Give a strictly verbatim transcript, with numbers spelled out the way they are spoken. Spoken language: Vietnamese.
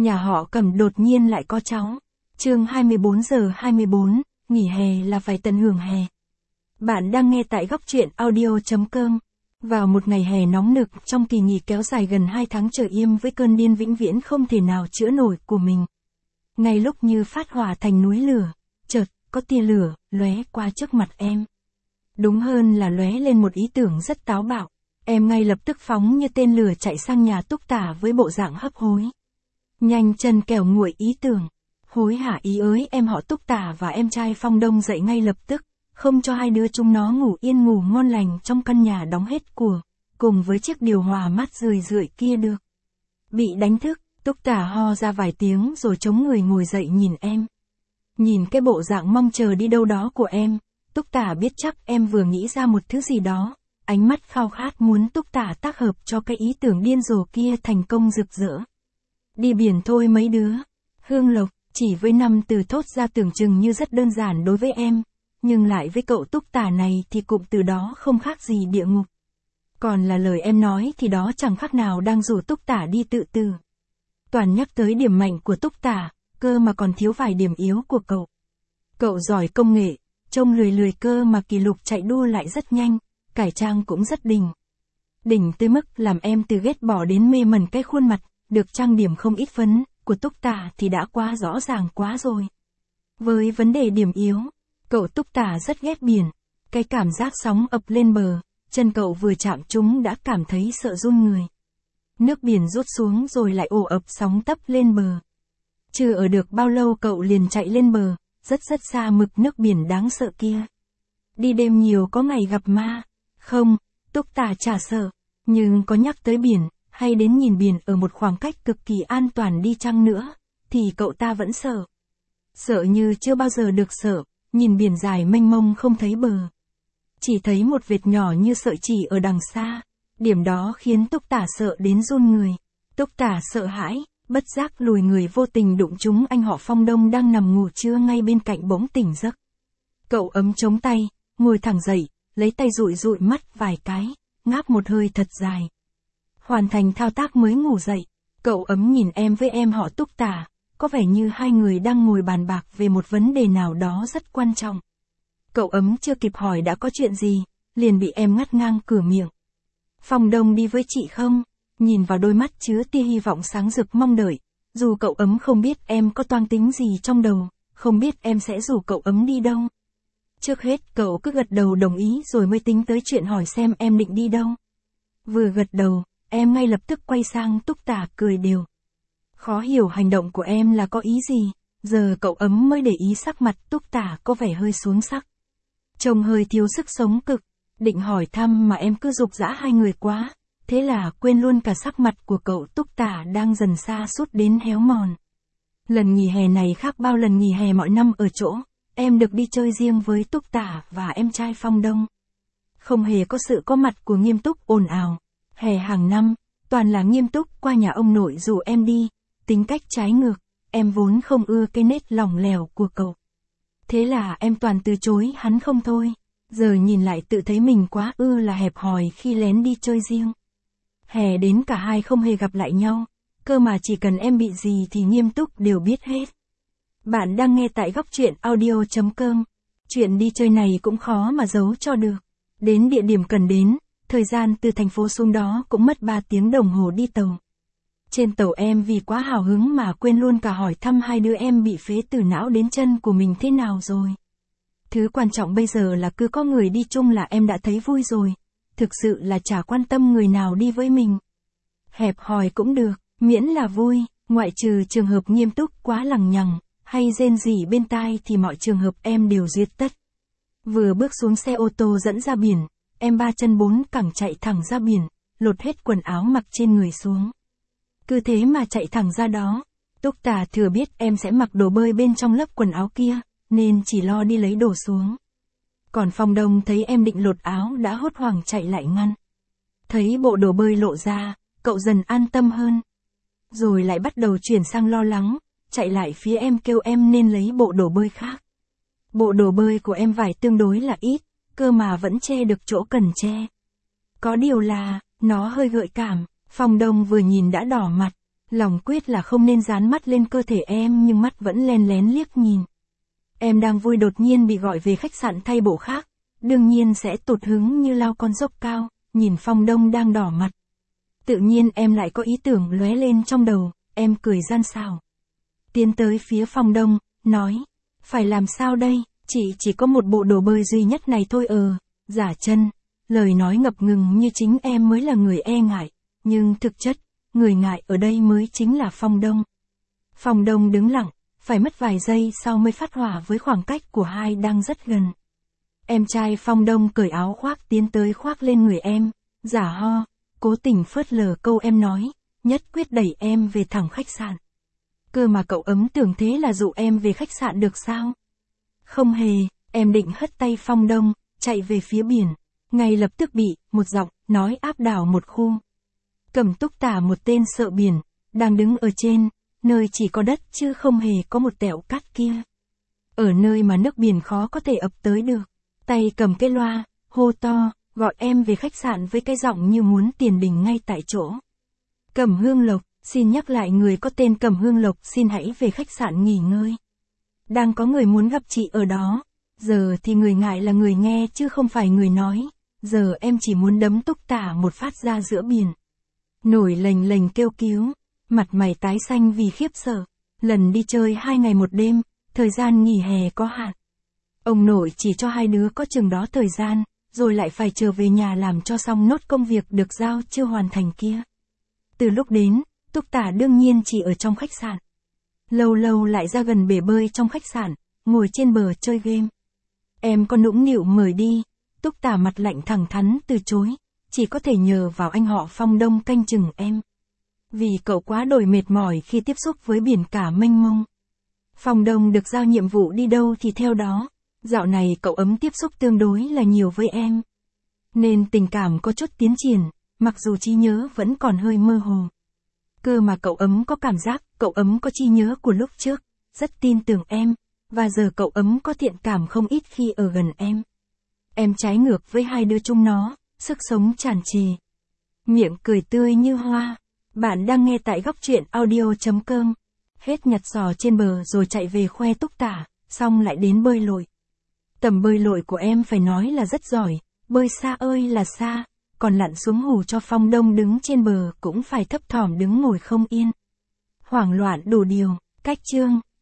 nhà họ Cẩm đột nhiên lại có cháu. Chương hai mươi bốn giờ hai mươi bốn, nghỉ hè là phải tận hưởng hè. Bạn đang nghe tại góc truyện audio chấm com. Vào một ngày hè nóng nực trong kỳ nghỉ kéo dài gần hai tháng trời im với cơn điên vĩnh viễn không thể nào chữa nổi của mình. Ngay lúc như phát hỏa thành núi lửa, chợt, có tia lửa, lóe qua trước mặt em. Đúng hơn là lóe lên một ý tưởng rất táo bạo. Em ngay lập tức phóng như tên lửa chạy sang nhà Túc Tả với bộ dạng hấp hối. Nhanh chân kẻo nguội ý tưởng. Hối hả ý ới em họ Túc Tả và em trai Phong Đông dậy ngay lập tức, không cho hai đứa chúng nó ngủ yên ngủ ngon lành trong căn nhà đóng hết của, cùng với chiếc điều hòa mát rười rượi kia được. Bị đánh thức, Túc Tả ho ra vài tiếng rồi chống người ngồi dậy nhìn em. Nhìn cái bộ dạng mong chờ đi đâu đó của em, Túc Tả biết chắc em vừa nghĩ ra một thứ gì đó, ánh mắt khao khát muốn Túc Tả tác hợp cho cái ý tưởng điên rồ kia thành công rực rỡ. Đi biển thôi mấy đứa. Hương Lộc, chỉ với năm từ thốt ra tưởng chừng như rất đơn giản đối với em, nhưng lại với cậu Túc Tả này thì cụm từ đó không khác gì địa ngục. Còn là lời em nói thì đó chẳng khác nào đang rủ Túc Tả đi tự tử. Toàn nhắc tới điểm mạnh của Túc Tả, cơ mà còn thiếu vài điểm yếu của cậu. Cậu giỏi công nghệ, trông lười lười cơ mà kỷ lục chạy đua lại rất nhanh, cải trang cũng rất đỉnh. Đỉnh tới mức làm em từ ghét bỏ đến mê mẩn cái khuôn mặt, được trang điểm không ít phấn, của Túc Tả thì đã quá rõ ràng quá rồi. Với vấn đề điểm yếu, cậu Túc Tả rất ghét biển. Cái cảm giác sóng ập lên bờ, chân cậu vừa chạm chúng đã cảm thấy sợ run người. Nước biển rút xuống rồi lại ồ ập sóng tấp lên bờ. Chưa ở được bao lâu cậu liền chạy lên bờ, rất rất xa mực nước biển đáng sợ kia. Đi đêm nhiều có ngày gặp ma. Không, Túc Tả chả sợ, nhưng có nhắc tới biển, hay đến nhìn biển ở một khoảng cách cực kỳ an toàn đi chăng nữa, thì cậu ta vẫn sợ. Sợ như chưa bao giờ được sợ, nhìn biển dài mênh mông không thấy bờ. Chỉ thấy một vệt nhỏ như sợi chỉ ở đằng xa, điểm đó khiến Túc Tả sợ đến run người. Túc Tả sợ hãi, bất giác lùi người vô tình đụng trúng anh họ Phong Đông đang nằm ngủ trưa ngay bên cạnh bỗng tỉnh giấc. Cậu ấm chống tay, ngồi thẳng dậy, lấy tay dụi dụi mắt vài cái, ngáp một hơi thật dài. Hoàn thành thao tác mới ngủ dậy, cậu ấm nhìn em với em họ Túc Tả, có vẻ như hai người đang ngồi bàn bạc về một vấn đề nào đó rất quan trọng. Cậu ấm chưa kịp hỏi đã có chuyện gì, liền bị em ngắt ngang cửa miệng. Phong Đông đi với chị không? Nhìn vào đôi mắt chứa tia hy vọng sáng rực mong đợi, dù cậu ấm không biết em có toang tính gì trong đầu, không biết em sẽ rủ cậu ấm đi đâu. Trước hết cậu cứ gật đầu đồng ý rồi mới tính tới chuyện hỏi xem em định đi đâu. Vừa gật đầu, em ngay lập tức quay sang Túc Tả cười đều. Khó hiểu hành động của em là có ý gì, giờ cậu ấm mới để ý sắc mặt Túc Tả có vẻ hơi xuống sắc. Trông hơi thiếu sức sống cực, định hỏi thăm mà em cứ giục giã hai người quá, thế là quên luôn cả sắc mặt của cậu Túc Tả đang dần sa sút đến héo mòn. Lần nghỉ hè này khác bao lần nghỉ hè mọi năm ở chỗ, em được đi chơi riêng với Túc Tả và em trai Phong Đông. Không hề có sự có mặt của Nghiêm Túc ồn ào. Hè hàng năm, toàn là Nghiêm Túc qua nhà ông nội rủ em đi, tính cách trái ngược, em vốn không ưa cái nết lỏng lẻo của cậu. Thế là em toàn từ chối hắn không thôi, giờ nhìn lại tự thấy mình quá ư là hẹp hòi khi lén đi chơi riêng. Hè đến cả hai không hề gặp lại nhau, cơ mà chỉ cần em bị gì thì Nghiêm Túc đều biết hết. Bạn đang nghe tại góc truyện audio chấm com. Chuyện đi chơi này cũng khó mà giấu cho được. Đến địa điểm cần đến, thời gian từ thành phố xuống đó cũng mất ba tiếng đồng hồ đi tàu. Trên tàu em vì quá hào hứng mà quên luôn cả hỏi thăm hai đứa em bị phế từ não đến chân của mình thế nào rồi. Thứ quan trọng bây giờ là cứ có người đi chung là em đã thấy vui rồi. Thực sự là chả quan tâm người nào đi với mình. Hẹp hòi cũng được, miễn là vui, ngoại trừ trường hợp Nghiêm Túc quá lằng nhằng, hay rên rỉ bên tai thì mọi trường hợp em đều duyệt tất. Vừa bước xuống xe ô tô dẫn ra biển, em ba chân bốn cẳng chạy thẳng ra biển, lột hết quần áo mặc trên người xuống. Cứ thế mà chạy thẳng ra đó, Túc Tả thừa biết em sẽ mặc đồ bơi bên trong lớp quần áo kia, nên chỉ lo đi lấy đồ xuống. Còn Phong Đông thấy em định lột áo đã hốt hoảng chạy lại ngăn. Thấy bộ đồ bơi lộ ra, cậu dần an tâm hơn. Rồi lại bắt đầu chuyển sang lo lắng, chạy lại phía em kêu em nên lấy bộ đồ bơi khác. Bộ đồ bơi của em vải tương đối là ít, cơ mà vẫn che được chỗ cần che. Có điều là, nó hơi gợi cảm, Phong Đông vừa nhìn đã đỏ mặt, Lòng quyết là không nên dán mắt lên cơ thể em nhưng mắt vẫn len lén liếc nhìn. Em đang vui đột nhiên bị gọi về khách sạn thay bộ khác, đương nhiên sẽ tụt hứng như lao con dốc cao, nhìn Phong Đông đang đỏ mặt. Tự nhiên em lại có ý tưởng lóe lên trong đầu, em cười gian xảo. Tiến tới phía Phong Đông, nói, phải làm sao đây, chị chỉ có một bộ đồ bơi duy nhất này thôi ờ, giả chân, lời nói ngập ngừng như chính em mới là người e ngại, nhưng thực chất, người ngại ở đây mới chính là Phong Đông. Phong Đông đứng lặng, phải mất vài giây sau mới phát hỏa với khoảng cách của hai đang rất gần. Em trai Phong Đông cởi áo khoác tiến tới khoác lên người em, giả ho, cố tình phớt lờ câu em nói, nhất quyết đẩy em về thẳng khách sạn. Cơ mà cậu ấm tưởng thế là dụ em về khách sạn được sao? Không hề, em định hất tay Phong Đông, chạy về phía biển, ngay lập tức bị, một giọng, nói áp đảo một khu. Cẩm Túc Tả một tên sợ biển, đang đứng ở trên, nơi chỉ có đất chứ không hề có một tẹo cát kia. Ở nơi mà nước biển khó có thể ập tới được, tay cầm cái loa, hô to, gọi em về khách sạn với cái giọng như muốn tiền đình ngay tại chỗ. Cẩm Hương Lộc, xin nhắc lại người có tên Cẩm Hương Lộc xin hãy về khách sạn nghỉ ngơi. Đang có người muốn gặp chị ở đó, giờ thì người ngại là người nghe chứ không phải người nói, giờ em chỉ muốn đấm Túc Tả một phát ra giữa biển. Nổi lềnh lềnh kêu cứu, mặt mày tái xanh vì khiếp sợ, lần đi chơi hai ngày một đêm, thời gian nghỉ hè có hạn. Ông nội chỉ cho hai đứa có chừng đó thời gian, rồi lại phải trở về nhà làm cho xong nốt công việc được giao chưa hoàn thành kia. Từ lúc đến, Túc Tả đương nhiên chỉ ở trong khách sạn. Lâu lâu lại ra gần bể bơi trong khách sạn, ngồi trên bờ chơi game. Em có nũng nịu mời đi, Túc Tả mặt lạnh thẳng thắn từ chối, chỉ có thể nhờ vào anh họ Phong Đông canh chừng em. Vì cậu quá đổi mệt mỏi khi tiếp xúc với biển cả mênh mông. Phong Đông được giao nhiệm vụ đi đâu thì theo đó, dạo này cậu ấm tiếp xúc tương đối là nhiều với em. Nên tình cảm có chút tiến triển, mặc dù trí nhớ vẫn còn hơi mơ hồ. Cơ mà cậu ấm có cảm giác, cậu ấm có trí nhớ của lúc trước, rất tin tưởng em, và giờ cậu ấm có thiện cảm không ít khi ở gần em. Em trái ngược với hai đứa chúng nó, sức sống tràn trề. Miệng cười tươi như hoa. Bạn đang nghe tại góc truyện audio chấm com. Hết nhặt giò trên bờ rồi chạy về khoe Túc Tả, xong lại đến bơi lội. Tầm bơi lội của em phải nói là rất giỏi, bơi xa ơi là xa, còn lặn xuống hù cho Phong Đông đứng trên bờ cũng phải thấp thỏm đứng ngồi không yên. Hoảng loạn đủ điều, cách chương.